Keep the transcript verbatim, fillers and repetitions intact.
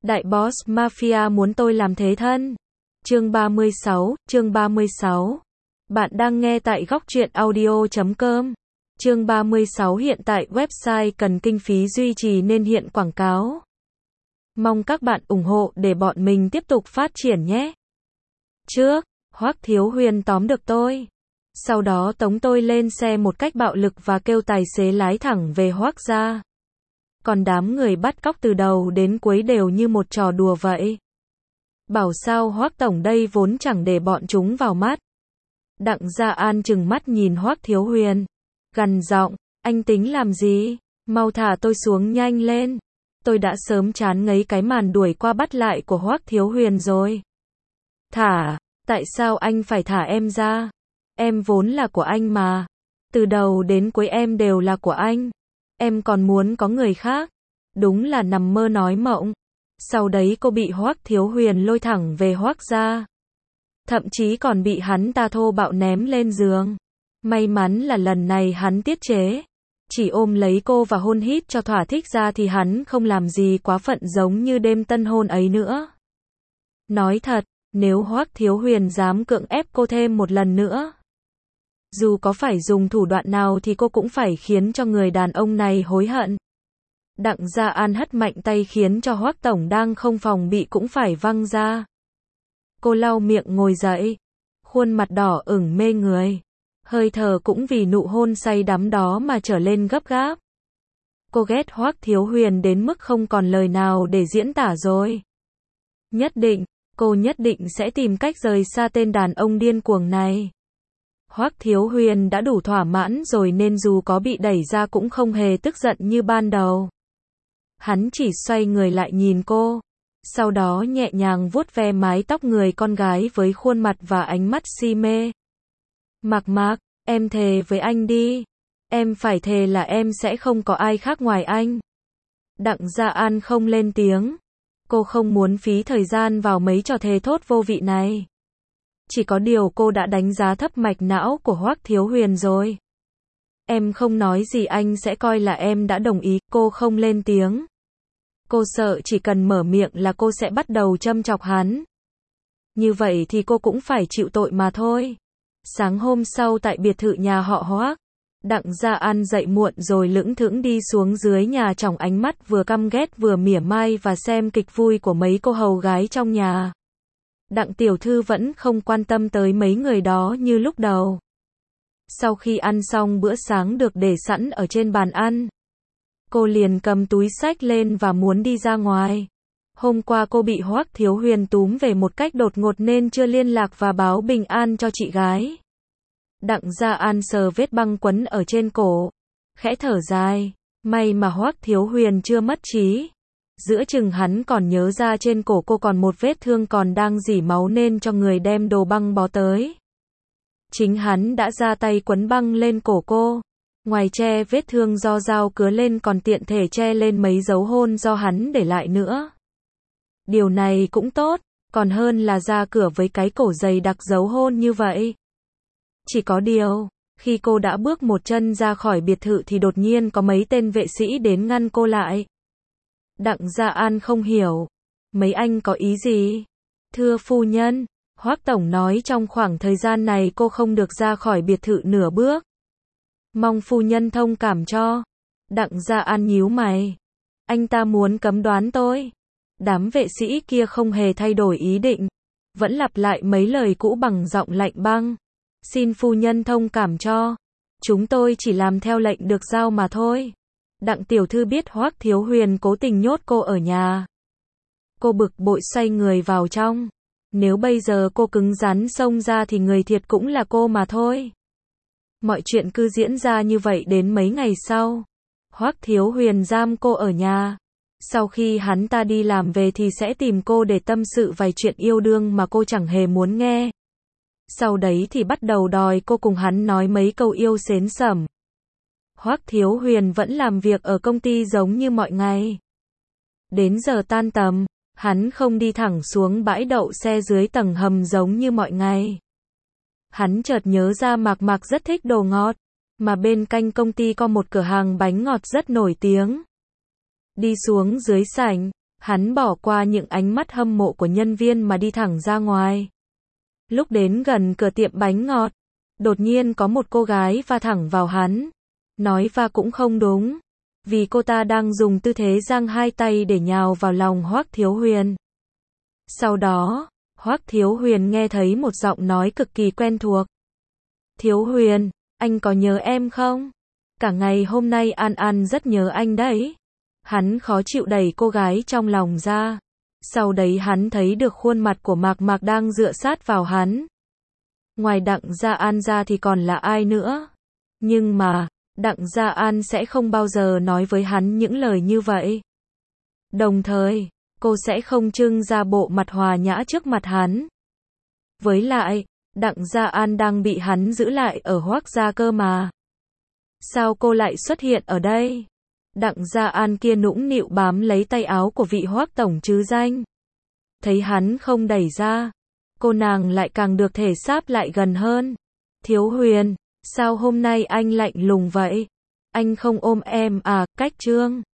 Đại boss Mafia muốn tôi làm thế thân. Chương ba mươi sáu, chương ba mươi sáu. Bạn đang nghe tại góc truyện audio chấm com. Chương ba mươi sáu hiện tại website cần kinh phí duy trì nên hiện quảng cáo. Mong các bạn ủng hộ để bọn mình tiếp tục phát triển nhé. Trước, Hoắc Thiếu Huyền tóm được tôi. Sau đó tống tôi lên xe một cách bạo lực và kêu tài xế lái thẳng về Hoắc gia. Còn đám người bắt cóc từ đầu đến cuối đều như một trò đùa vậy. Bảo sao Hoắc tổng đây vốn chẳng để bọn chúng vào mắt. Đặng Gia An trừng mắt nhìn Hoắc Thiếu Huyền, gằn giọng, anh tính làm gì? Mau thả tôi xuống nhanh lên. Tôi đã sớm chán ngấy cái màn đuổi qua bắt lại của Hoắc Thiếu Huyền rồi. Thả, tại sao anh phải thả em ra? Em vốn là của anh mà. Từ đầu đến cuối em đều là của anh. Em còn muốn có người khác. Đúng là nằm mơ nói mộng. Sau đấy cô bị Hoắc Thiếu Huyền lôi thẳng về Hoắc gia. Thậm chí còn bị hắn ta thô bạo ném lên giường. May mắn là lần này hắn tiết chế. Chỉ ôm lấy cô và hôn hít cho thỏa thích ra thì hắn không làm gì quá phận giống như đêm tân hôn ấy nữa. Nói thật, nếu Hoắc Thiếu Huyền dám cưỡng ép cô thêm một lần nữa, dù có phải dùng thủ đoạn nào thì cô cũng phải khiến cho người đàn ông này hối hận. Đặng Gia An hất mạnh tay khiến cho Hoắc tổng đang không phòng bị cũng phải văng ra. Cô lau miệng ngồi dậy, khuôn mặt đỏ ửng mê người, hơi thở cũng vì nụ hôn say đắm đó mà trở lên gấp gáp. Cô ghét Hoắc Thiếu Huyền đến mức không còn lời nào để diễn tả rồi. Nhất định, cô nhất định sẽ tìm cách rời xa tên đàn ông điên cuồng này. Hoắc Thiếu Huyền đã đủ thỏa mãn rồi nên dù có bị đẩy ra cũng không hề tức giận như ban đầu. Hắn chỉ xoay người lại nhìn cô, sau đó nhẹ nhàng vuốt ve mái tóc người con gái với khuôn mặt và ánh mắt si mê. Mạc Mạc, em thề với anh đi. Em phải thề là em sẽ không có ai khác ngoài anh. Đặng Gia An không lên tiếng. Cô không muốn phí thời gian vào mấy trò thề thốt vô vị này. Chỉ có điều cô đã đánh giá thấp mạch não của Hoắc Thiếu Huyền rồi. Em không nói gì anh sẽ coi là em đã đồng ý. Cô không lên tiếng. Cô sợ chỉ cần mở miệng là cô sẽ bắt đầu châm chọc hắn. Như vậy thì cô cũng phải chịu tội mà thôi. Sáng hôm sau tại biệt thự nhà họ Hoắc, Đặng Gia An dậy muộn rồi lững thững đi xuống dưới nhà trong ánh mắt vừa căm ghét vừa mỉa mai và xem kịch vui của mấy cô hầu gái trong nhà. Đặng tiểu thư vẫn không quan tâm tới mấy người đó như lúc đầu. Sau khi ăn xong bữa sáng được để sẵn ở trên bàn ăn, cô liền cầm túi xách lên và muốn đi ra ngoài. Hôm qua cô bị Hoắc Thiếu Huyền túm về một cách đột ngột nên chưa liên lạc và báo bình an cho chị gái. Đặng Gia An sờ vết băng quấn ở trên cổ, khẽ thở dài, may mà Hoắc Thiếu Huyền chưa mất trí. Giữa chừng hắn còn nhớ ra trên cổ cô còn một vết thương còn đang rỉ máu nên cho người đem đồ băng bó tới. Chính hắn đã ra tay quấn băng lên cổ cô. Ngoài che vết thương do dao cứa lên còn tiện thể che lên mấy dấu hôn do hắn để lại nữa. Điều này cũng tốt, còn hơn là ra cửa với cái cổ dày đặc dấu hôn như vậy. Chỉ có điều, khi cô đã bước một chân ra khỏi biệt thự thì đột nhiên có mấy tên vệ sĩ đến ngăn cô lại. Đặng Gia An không hiểu. Mấy anh có ý gì? Thưa phu nhân, Hoắc tổng nói trong khoảng thời gian này cô không được ra khỏi biệt thự nửa bước. Mong phu nhân thông cảm cho. Đặng Gia An nhíu mày. Anh ta muốn cấm đoán tôi. Đám vệ sĩ kia không hề thay đổi ý định, vẫn lặp lại mấy lời cũ bằng giọng lạnh băng. Xin phu nhân thông cảm cho. Chúng tôi chỉ làm theo lệnh được giao mà thôi. Đặng tiểu thư biết Hoắc Thiếu Huyền cố tình nhốt cô ở nhà. Cô bực bội xoay người vào trong. Nếu bây giờ cô cứng rắn xông ra thì người thiệt cũng là cô mà thôi. Mọi chuyện cứ diễn ra như vậy đến mấy ngày sau. Hoắc Thiếu Huyền giam cô ở nhà. Sau khi hắn ta đi làm về thì sẽ tìm cô để tâm sự vài chuyện yêu đương mà cô chẳng hề muốn nghe. Sau đấy thì bắt đầu đòi cô cùng hắn nói mấy câu yêu xến xẩm. Hoắc Thiếu Huyền vẫn làm việc ở công ty giống như mọi ngày. Đến giờ tan tầm, hắn không đi thẳng xuống bãi đậu xe dưới tầng hầm giống như mọi ngày. Hắn chợt nhớ ra Mạc Mạc rất thích đồ ngọt, mà bên cạnh công ty có một cửa hàng bánh ngọt rất nổi tiếng. Đi xuống dưới sảnh, Hắn bỏ qua những ánh mắt hâm mộ của nhân viên mà đi thẳng ra ngoài. Lúc đến gần cửa tiệm bánh ngọt, đột nhiên có một cô gái va thẳng vào hắn. Nói va cũng không đúng, vì cô ta đang dùng tư thế giang hai tay để nhào vào lòng Hoắc Thiếu Huyền. Sau đó, Hoắc Thiếu Huyền nghe thấy một giọng nói cực kỳ quen thuộc. Thiếu Huyền, anh có nhớ em không? Cả ngày hôm nay An An rất nhớ anh đấy. Hắn khó chịu đẩy cô gái trong lòng ra. Sau đấy hắn thấy được khuôn mặt của Mạc Mạc đang dựa sát vào hắn. Ngoài Đặng Gia An ra thì còn là ai nữa? Nhưng mà, Đặng Gia An sẽ không bao giờ nói với hắn những lời như vậy. Đồng thời, cô sẽ không trưng ra bộ mặt hòa nhã trước mặt hắn. Với lại, Đặng Gia An đang bị hắn giữ lại ở Hoắc gia cơ mà. Sao cô lại xuất hiện ở đây? Đặng Gia An kia nũng nịu bám lấy tay áo của vị Hoắc tổng chứ danh. Thấy hắn không đẩy ra, cô nàng lại càng được thể sáp lại gần hơn. Thiếu Huyền, sao hôm nay anh lạnh lùng vậy? Anh không ôm em à? Cách Trương